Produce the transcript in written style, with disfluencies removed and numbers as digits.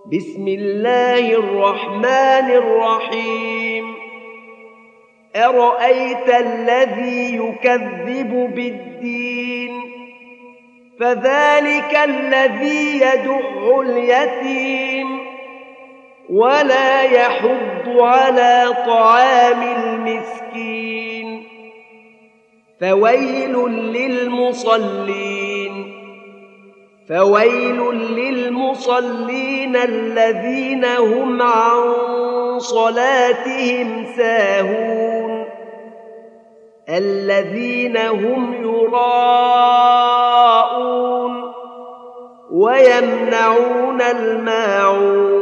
بسم الله الرحمن الرحيم أرأيت الذي يكذب بالدين فذلك الذي يدع اليتيم ولا يحض على طعام المسكين فويل للمصلين الذين هم عن صلاتهم ساهون الذين هم يراءون ويمنعون الماعون